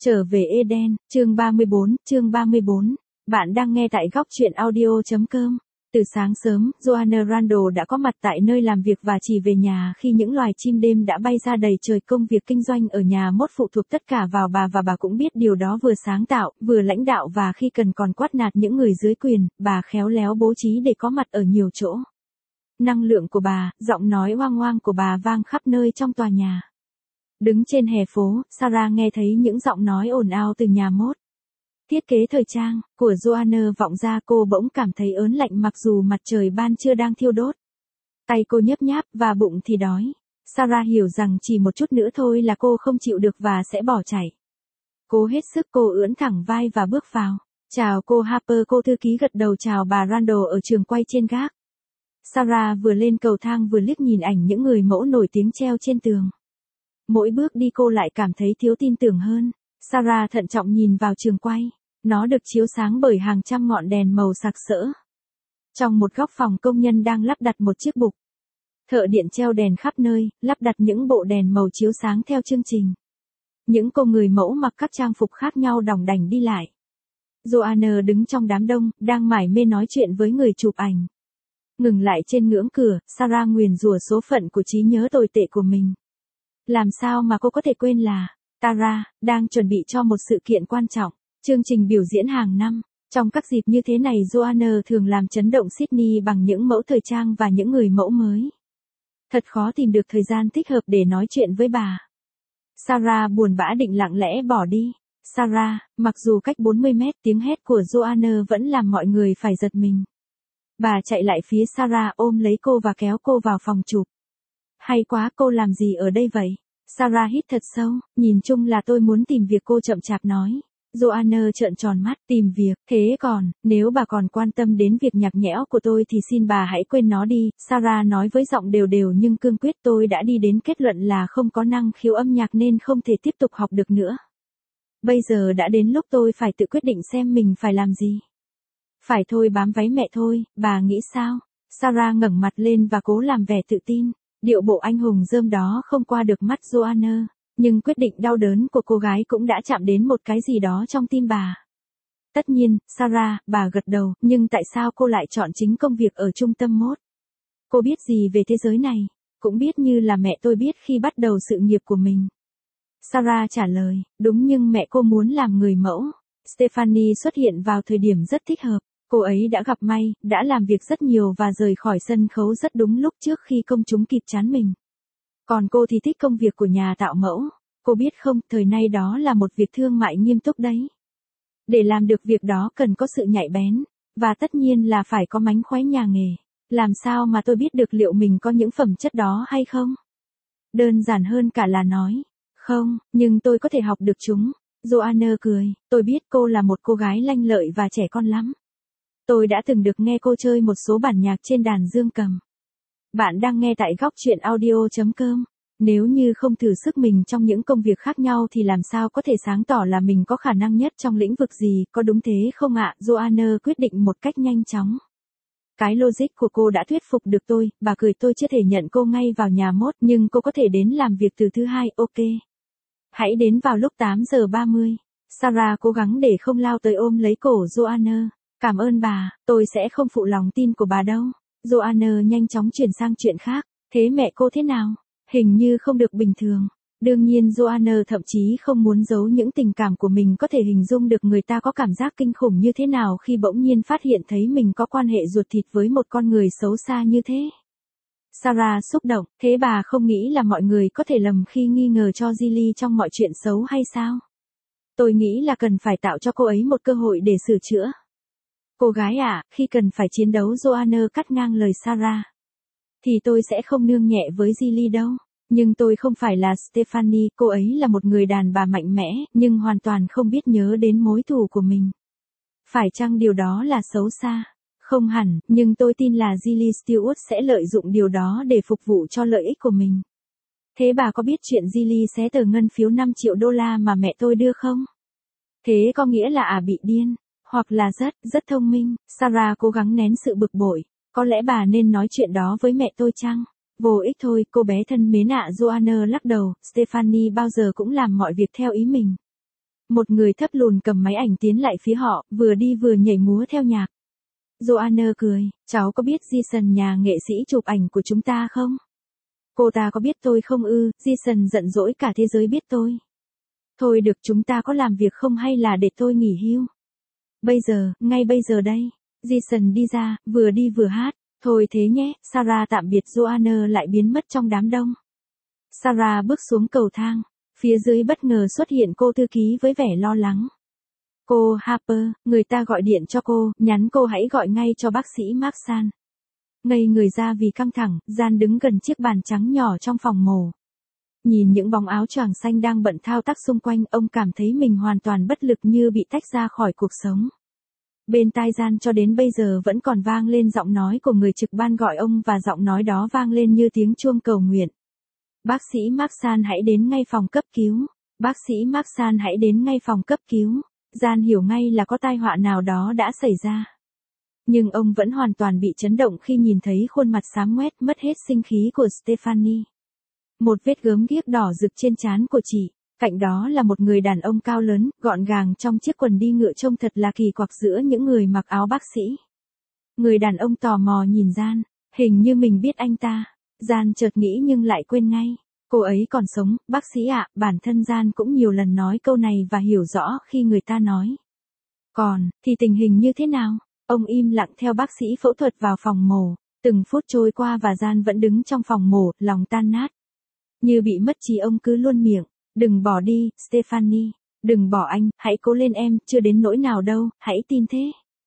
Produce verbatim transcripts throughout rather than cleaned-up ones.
Trở về Eden, chương ba mươi bốn, chương ba mươi bốn. Bạn đang nghe tại góc truyện audio.com. Từ sáng sớm, Joanna Randall đã có mặt tại nơi làm việc và chỉ về nhà khi những loài chim đêm đã bay ra đầy trời. Công việc kinh doanh ở nhà mốt phụ thuộc tất cả vào bà và bà cũng biết điều đó, vừa sáng tạo, vừa lãnh đạo và khi cần còn quát nạt những người dưới quyền, bà khéo léo bố trí để có mặt ở nhiều chỗ. Năng lượng của bà, giọng nói oang oang của bà vang khắp nơi trong tòa nhà. Đứng trên hè phố, Sarah nghe thấy những giọng nói ồn ào từ nhà mốt. Thiết kế thời trang của Joanna vọng ra, cô bỗng cảm thấy ớn lạnh mặc dù mặt trời ban trưa đang thiêu đốt. Tay cô nhấp nháp và bụng thì đói. Sarah hiểu rằng chỉ một chút nữa thôi là cô không chịu được và sẽ bỏ chạy. Cô hết sức, cô ưỡn thẳng vai và bước vào. Chào cô Harper, cô thư ký gật đầu chào bà Randall ở trường quay trên gác. Sarah vừa lên cầu thang vừa liếc nhìn ảnh những người mẫu nổi tiếng treo trên tường. Mỗi bước đi cô lại cảm thấy thiếu tin tưởng hơn. Sarah thận trọng nhìn vào trường quay. Nó được chiếu sáng bởi hàng trăm ngọn đèn màu sặc sỡ. Trong một góc phòng, công nhân đang lắp đặt một chiếc bục. Thợ điện treo đèn khắp nơi, lắp đặt những bộ đèn màu chiếu sáng theo chương trình. Những cô người mẫu mặc các trang phục khác nhau đỏng đảnh đi lại. Joanna đứng trong đám đông, đang mải mê nói chuyện với người chụp ảnh. Ngừng lại trên ngưỡng cửa, Sarah nguyền rủa số phận của trí nhớ tồi tệ của mình. Làm sao mà cô có thể quên là Tara đang chuẩn bị cho một sự kiện quan trọng, chương trình biểu diễn hàng năm. Trong các dịp như thế này, Joanna thường làm chấn động Sydney bằng những mẫu thời trang và những người mẫu mới. Thật khó tìm được thời gian thích hợp để nói chuyện với bà. Sarah buồn bã định lặng lẽ bỏ đi. Sarah, mặc dù cách bốn mươi mét, tiếng hét của Joanna vẫn làm mọi người phải giật mình. Bà chạy lại phía Sarah, ôm lấy cô và kéo cô vào phòng chụp. Hay quá, cô làm gì ở đây vậy? Sarah hít thật sâu, nhìn chung là tôi muốn tìm việc, cô chậm chạp nói. Joanna trợn tròn mắt, tìm việc, thế còn, nếu bà còn quan tâm đến việc nhạc nhẽo của tôi thì xin bà hãy quên nó đi. Sarah nói với giọng đều đều nhưng cương quyết, tôi đã đi đến kết luận là không có năng khiếu âm nhạc nên không thể tiếp tục học được nữa. Bây giờ đã đến lúc tôi phải tự quyết định xem mình phải làm gì. Phải thôi, bám váy mẹ thôi, bà nghĩ sao? Sarah ngẩng mặt lên và cố làm vẻ tự tin. Điệu bộ anh hùng rơm đó không qua được mắt Joanna, nhưng quyết định đau đớn của cô gái cũng đã chạm đến một cái gì đó trong tim bà. Tất nhiên, Sarah, bà gật đầu, nhưng tại sao cô lại chọn chính công việc ở trung tâm mốt? Cô biết gì về thế giới này? Cũng biết như là mẹ tôi biết khi bắt đầu sự nghiệp của mình. Sarah trả lời, đúng, nhưng mẹ cô muốn làm người mẫu. Stephanie xuất hiện vào thời điểm rất thích hợp. Cô ấy đã gặp may, đã làm việc rất nhiều và rời khỏi sân khấu rất đúng lúc trước khi công chúng kịp chán mình. Còn cô thì thích công việc của nhà tạo mẫu. Cô biết không, thời nay đó là một việc thương mại nghiêm túc đấy. Để làm được việc đó cần có sự nhạy bén, và tất nhiên là phải có mánh khóe nhà nghề. Làm sao mà tôi biết được liệu mình có những phẩm chất đó hay không? Đơn giản hơn cả là nói, không, nhưng tôi có thể học được chúng. Joanna cười, tôi biết cô là một cô gái lanh lợi và trẻ con lắm. Tôi đã từng được nghe cô chơi một số bản nhạc trên đàn dương cầm. Bạn đang nghe tại góc truyện audio.com. Nếu như không thử sức mình trong những công việc khác nhau thì làm sao có thể sáng tỏ là mình có khả năng nhất trong lĩnh vực gì, có đúng thế không ạ? Joanna quyết định một cách nhanh chóng. Cái logic của cô đã thuyết phục được tôi, bà cười, tôi chưa thể nhận cô ngay vào nhà mốt, nhưng cô có thể đến làm việc từ thứ hai, ok. Hãy đến vào lúc tám giờ ba mươi. Sarah cố gắng để không lao tới ôm lấy cổ Joanna. Cảm ơn bà, tôi sẽ không phụ lòng tin của bà đâu. Joanna nhanh chóng chuyển sang chuyện khác. Thế mẹ cô thế nào? Hình như không được bình thường. Đương nhiên Joanna thậm chí không muốn giấu những tình cảm của mình, có thể hình dung được người ta có cảm giác kinh khủng như thế nào khi bỗng nhiên phát hiện thấy mình có quan hệ ruột thịt với một con người xấu xa như thế. Sarah xúc động, thế bà không nghĩ là mọi người có thể lầm khi nghi ngờ cho Gilly trong mọi chuyện xấu hay sao? Tôi nghĩ là cần phải tạo cho cô ấy một cơ hội để sửa chữa. Cô gái à, khi cần phải chiến đấu, Joanna cắt ngang lời Sarah. Thì tôi sẽ không nương nhẹ với Gilly đâu. Nhưng tôi không phải là Stephanie, cô ấy là một người đàn bà mạnh mẽ, nhưng hoàn toàn không biết nhớ đến mối thù của mình. Phải chăng điều đó là xấu xa? Không hẳn, nhưng tôi tin là Gilly Stewart sẽ lợi dụng điều đó để phục vụ cho lợi ích của mình. Thế bà có biết chuyện Gilly xé tờ ngân phiếu năm triệu đô la mà mẹ tôi đưa không? Thế có nghĩa là à bị điên, hoặc là rất, rất thông minh. Sarah cố gắng nén sự bực bội. Có lẽ bà nên nói chuyện đó với mẹ tôi chăng? Vô ích thôi, cô bé thân mến ạ. Joanna lắc đầu, Stephanie bao giờ cũng làm mọi việc theo ý mình. Một người thấp lùn cầm máy ảnh tiến lại phía họ, vừa đi vừa nhảy múa theo nhạc. Joanna cười, cháu có biết Jason nhà nghệ sĩ chụp ảnh của chúng ta không? Cô ta có biết tôi không ư? Jason giận dỗi cả thế giới biết tôi. Thôi được, chúng ta có làm việc không hay là để tôi nghỉ hưu? Bây giờ, ngay bây giờ đây. Jason đi ra, vừa đi vừa hát. Thôi thế nhé, Sarah tạm biệt Joanna lại biến mất trong đám đông. Sarah bước xuống cầu thang. Phía dưới bất ngờ xuất hiện cô thư ký với vẻ lo lắng. Cô Harper, người ta gọi điện cho cô, nhắn cô hãy gọi ngay cho bác sĩ Marksan. Ngây người ra vì căng thẳng, Gian đứng gần chiếc bàn trắng nhỏ trong phòng mổ. Nhìn những bóng áo choàng xanh đang bận thao tác xung quanh, ông cảm thấy mình hoàn toàn bất lực như bị tách ra khỏi cuộc sống. Bên tai Gian cho đến bây giờ vẫn còn vang lên giọng nói của người trực ban gọi ông và giọng nói đó vang lên như tiếng chuông cầu nguyện. Bác sĩ Marksan hãy đến ngay phòng cấp cứu. Bác sĩ Marksan hãy đến ngay phòng cấp cứu. Gian hiểu ngay là có tai họa nào đó đã xảy ra. Nhưng ông vẫn hoàn toàn bị chấn động khi nhìn thấy khuôn mặt xám ngoét mất hết sinh khí của Stephanie. Một vết gớm ghiếc đỏ rực trên trán của chị. Cạnh đó là một người đàn ông cao lớn, gọn gàng trong chiếc quần đi ngựa trông thật là kỳ quặc giữa những người mặc áo bác sĩ. Người đàn ông tò mò nhìn Gian, hình như mình biết anh ta. Gian chợt nghĩ nhưng lại quên ngay. Cô ấy còn sống, bác sĩ ạ, bản thân Gian cũng nhiều lần nói câu này và hiểu rõ khi người ta nói. Còn, thì tình hình như thế nào? Ông im lặng theo bác sĩ phẫu thuật vào phòng mổ. Từng phút trôi qua và Gian vẫn đứng trong phòng mổ, lòng tan nát. Như bị mất trí ông cứ luôn miệng. Đừng bỏ đi, Stephanie. Đừng bỏ anh, hãy cố lên em, chưa đến nỗi nào đâu, hãy tin thế.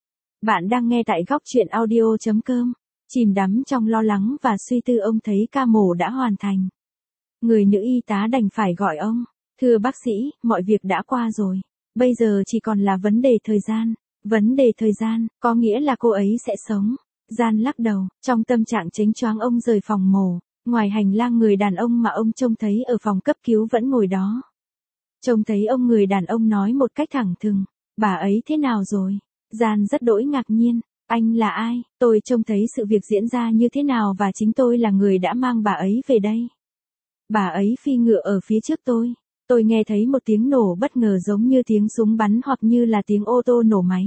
Bạn đang nghe tại góc truyện audio chấm com. Chìm đắm trong lo lắng và suy tư ông thấy ca mổ đã hoàn thành. Người nữ y tá đành phải gọi ông. Thưa bác sĩ, mọi việc đã qua rồi. Bây giờ chỉ còn là vấn đề thời gian. Vấn đề thời gian, có nghĩa là cô ấy sẽ sống. Gian lắc đầu, trong tâm trạng chếnh choáng ông rời phòng mổ. Ngoài hành lang người đàn ông mà ông trông thấy ở phòng cấp cứu vẫn ngồi đó. Trông thấy ông người đàn ông nói một cách thẳng thừng. Bà ấy thế nào rồi? Gian rất đỗi ngạc nhiên. Anh là ai? Tôi trông thấy sự việc diễn ra như thế nào và chính tôi là người đã mang bà ấy về đây. Bà ấy phi ngựa ở phía trước tôi. Tôi nghe thấy một tiếng nổ bất ngờ giống như tiếng súng bắn hoặc như là tiếng ô tô nổ máy.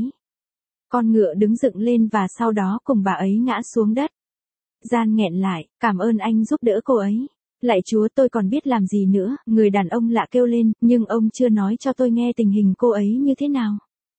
Con ngựa đứng dựng lên và sau đó cùng bà ấy ngã xuống đất. Gian nghẹn lại, cảm ơn anh giúp đỡ cô ấy. Lạy Chúa, tôi còn biết làm gì nữa, người đàn ông lạ kêu lên, nhưng ông chưa nói cho tôi nghe tình hình cô ấy như thế nào.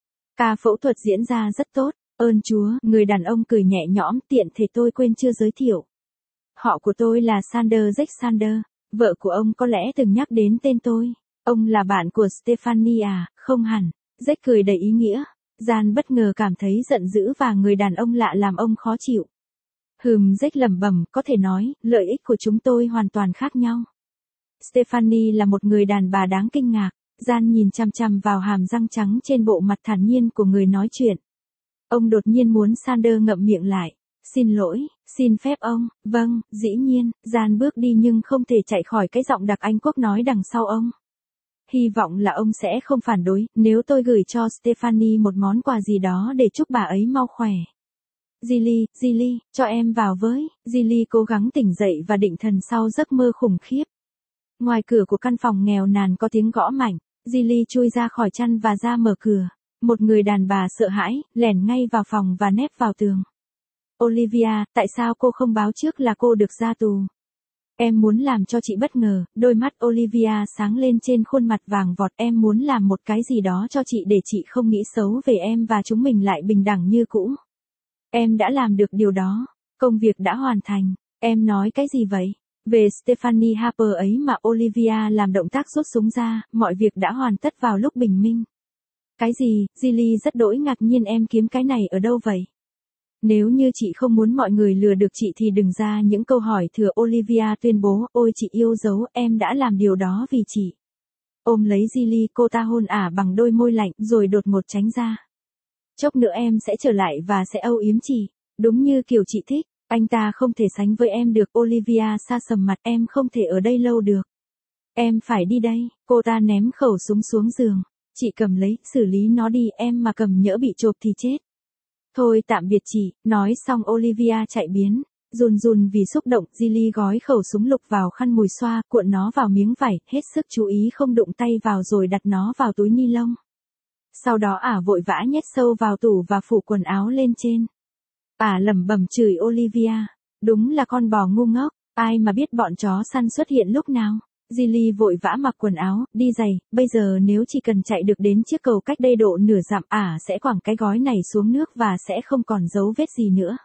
Ca phẫu thuật diễn ra rất tốt, ơn Chúa, người đàn ông cười nhẹ nhõm, tiện thể tôi quên chưa giới thiệu. Họ của tôi là Sander Jack Sander, vợ của ông có lẽ từng nhắc đến tên tôi. Ông là bạn của Stephanie à, không hẳn. Jack cười đầy ý nghĩa. Gian bất ngờ cảm thấy giận dữ và người đàn ông lạ làm ông khó chịu. Hừm, Jack lẩm bẩm, có thể nói, lợi ích của chúng tôi hoàn toàn khác nhau. Stephanie là một người đàn bà đáng kinh ngạc. Gian nhìn chằm chằm vào hàm răng trắng trên bộ mặt thản nhiên của người nói chuyện. Ông đột nhiên muốn Sander ngậm miệng lại. Xin lỗi, xin phép ông, vâng, dĩ nhiên. Gian bước đi nhưng không thể chạy khỏi cái giọng đặc Anh quốc nói đằng sau ông. Hy vọng là ông sẽ không phản đối, nếu tôi gửi cho Stephanie một món quà gì đó để chúc bà ấy mau khỏe. Gilly, Gilly, cho em vào với. Gilly cố gắng tỉnh dậy và định thần sau giấc mơ khủng khiếp. Ngoài cửa của căn phòng nghèo nàn có tiếng gõ mạnh. Gilly chui ra khỏi chăn và ra mở cửa. Một người đàn bà sợ hãi, lẻn ngay vào phòng và nép vào tường. Olivia, tại sao cô không báo trước là cô được ra tù? Em muốn làm cho chị bất ngờ, đôi mắt Olivia sáng lên trên khuôn mặt vàng vọt. Em muốn làm một cái gì đó cho chị để chị không nghĩ xấu về em và chúng mình lại bình đẳng như cũ. Em đã làm được điều đó. Công việc đã hoàn thành. Em nói cái gì vậy? Về Stephanie Harper ấy mà. Olivia làm động tác rút súng ra, mọi việc đã hoàn tất vào lúc bình minh. Cái gì? Gilly rất đỗi ngạc nhiên, em kiếm cái này ở đâu vậy? Nếu như chị không muốn mọi người lừa được chị thì đừng ra những câu hỏi thừa. Olivia tuyên bố, ôi chị yêu dấu, em đã làm điều đó vì chị. Ôm lấy Gilly, cô ta hôn ả bằng đôi môi lạnh rồi đột ngột tránh ra. Chốc nữa em sẽ trở lại và sẽ âu yếm chị, đúng như kiểu chị thích. Anh ta không thể sánh với em được. Olivia sa sầm mặt, em không thể ở đây lâu được. Em phải đi đây. Cô ta ném khẩu súng xuống giường. Chị cầm lấy, xử lý nó đi, em mà cầm nhỡ bị chộp thì chết. Thôi tạm biệt chị, nói xong Olivia chạy biến. Run run vì xúc động, Jilly gói khẩu súng lục vào khăn mùi xoa, cuộn nó vào miếng vải, hết sức chú ý không đụng tay vào rồi đặt nó vào túi ni lông. Sau đó ả vội vã nhét sâu vào tủ và phủ quần áo lên trên. Ả lẩm bẩm chửi Olivia, đúng là con bò ngu ngốc, ai mà biết bọn chó săn xuất hiện lúc nào. Jilly vội vã mặc quần áo, đi giày, bây giờ nếu chỉ cần chạy được đến chiếc cầu cách đây độ nửa dặm ả sẽ quẳng cái gói này xuống nước và sẽ không còn dấu vết gì nữa.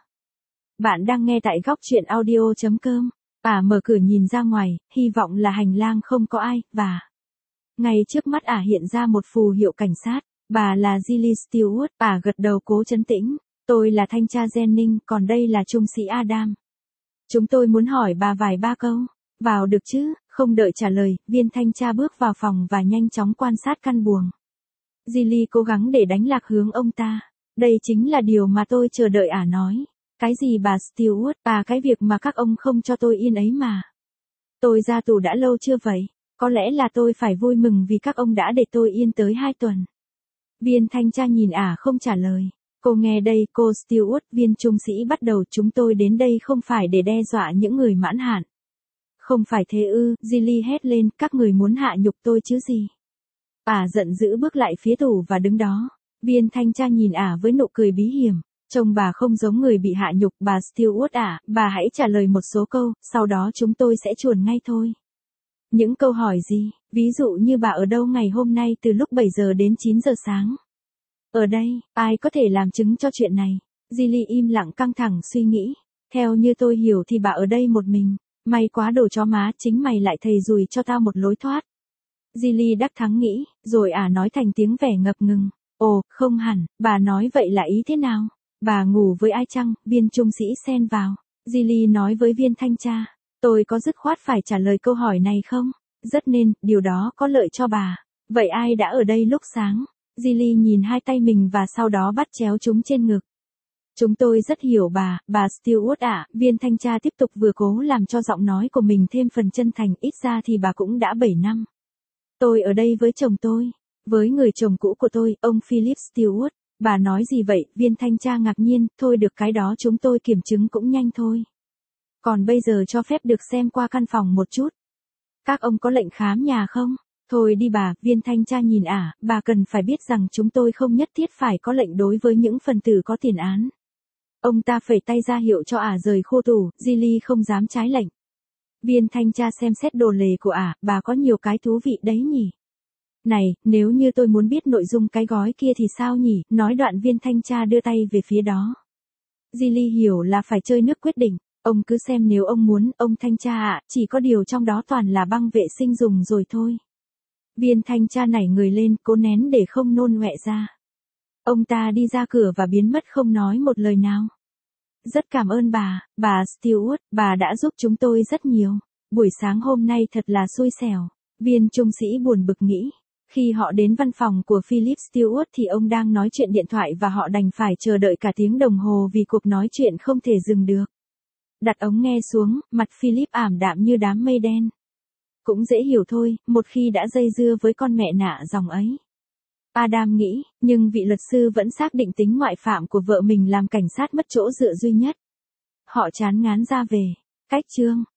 Bạn đang nghe tại góc truyện audio.com. Ả mở cửa nhìn ra ngoài, hy vọng là hành lang không có ai, và ngay trước mắt ả hiện ra một phù hiệu cảnh sát. Bà là Jilly Stewart, ả gật đầu cố trấn tĩnh. Tôi là thanh tra Jennings, còn đây là trung sĩ Adam. Chúng tôi muốn hỏi bà vài ba câu. Vào được chứ? Không đợi trả lời, viên thanh tra bước vào phòng và nhanh chóng quan sát căn buồng. Jilly cố gắng để đánh lạc hướng ông ta. Đây chính là điều mà tôi chờ đợi ả nói. Cái gì bà Stewart? À cái việc mà các ông không cho tôi yên ấy mà. Tôi ra tù đã lâu chưa vậy? Có lẽ là tôi phải vui mừng vì các ông đã để tôi yên tới hai tuần. Viên thanh tra nhìn ả không trả lời. Cô nghe đây cô Stewart, viên trung sĩ bắt đầu, chúng tôi đến đây không phải để đe dọa những người mãn hạn. Không phải thế ư, Jilly hét lên, các người muốn hạ nhục tôi chứ gì. Ả giận dữ bước lại phía tủ và đứng đó. Viên thanh tra nhìn ả với nụ cười bí hiểm. Trông bà không giống người bị hạ nhục, bà Stewart ạ, bà hãy trả lời một số câu, sau đó chúng tôi sẽ chuồn ngay thôi. Những câu hỏi gì? Ví dụ như bà ở đâu ngày hôm nay từ lúc bảy giờ đến chín giờ sáng? Ở đây, ai có thể làm chứng cho chuyện này? Jilly im lặng căng thẳng suy nghĩ. Theo như tôi hiểu thì bà ở đây một mình. May quá đồ chó má, chính mày lại thầy dùi cho tao một lối thoát. Jilly đắc thắng nghĩ, rồi ả nói thành tiếng vẻ ngập ngừng. Ồ, không hẳn, bà nói vậy là ý thế nào? Bà ngủ với ai chăng? Viên trung sĩ xen vào. Jilly nói với viên thanh tra. Tôi có dứt khoát phải trả lời câu hỏi này không? Rất nên, điều đó có lợi cho bà. Vậy ai đã ở đây lúc sáng? Jilly nhìn hai tay mình và sau đó bắt chéo chúng trên ngực. Chúng tôi rất hiểu bà, bà Stewart ạ, viên thanh tra tiếp tục vừa cố làm cho giọng nói của mình thêm phần chân thành, ít ra thì bà cũng đã bảy năm. Tôi ở đây với chồng tôi, với người chồng cũ của tôi, ông Philip Stewart. Bà nói gì vậy? Viên thanh tra ngạc nhiên, thôi được cái đó chúng tôi kiểm chứng cũng nhanh thôi. Còn bây giờ cho phép được xem qua căn phòng một chút. Các ông có lệnh khám nhà không? Thôi đi bà, viên thanh tra nhìn ả, bà cần phải biết rằng chúng tôi không nhất thiết phải có lệnh đối với những phần tử có tiền án. Ông ta phẩy tay ra hiệu cho ả rời khu tù, Jilly không dám trái lệnh. Viên thanh tra xem xét đồ lề của ả, bà có nhiều cái thú vị đấy nhỉ. Này, nếu như tôi muốn biết nội dung cái gói kia thì sao nhỉ? Nói đoạn viên thanh tra đưa tay về phía đó. Jilly hiểu là phải chơi nước quyết định. Ông cứ xem nếu ông muốn, ông thanh tra ạ, chỉ có điều trong đó toàn là băng vệ sinh dùng rồi thôi. Viên thanh tra nảy người lên, cố nén để không nôn ọe ra. Ông ta đi ra cửa và biến mất không nói một lời nào. Rất cảm ơn bà, bà Stewart, bà đã giúp chúng tôi rất nhiều. Buổi sáng hôm nay thật là xui xẻo. Viên trung sĩ buồn bực nghĩ. Khi họ đến văn phòng của Philip Stewart thì ông đang nói chuyện điện thoại và họ đành phải chờ đợi cả tiếng đồng hồ vì cuộc nói chuyện không thể dừng được. Đặt ống nghe xuống, mặt Philip ảm đạm như đám mây đen. Cũng dễ hiểu thôi, một khi đã dây dưa với con mẹ nạ dòng ấy. Adam nghĩ, nhưng vị luật sư vẫn xác định tính ngoại phạm của vợ mình làm cảnh sát mất chỗ dựa duy nhất. Họ chán ngán ra về. Cách chương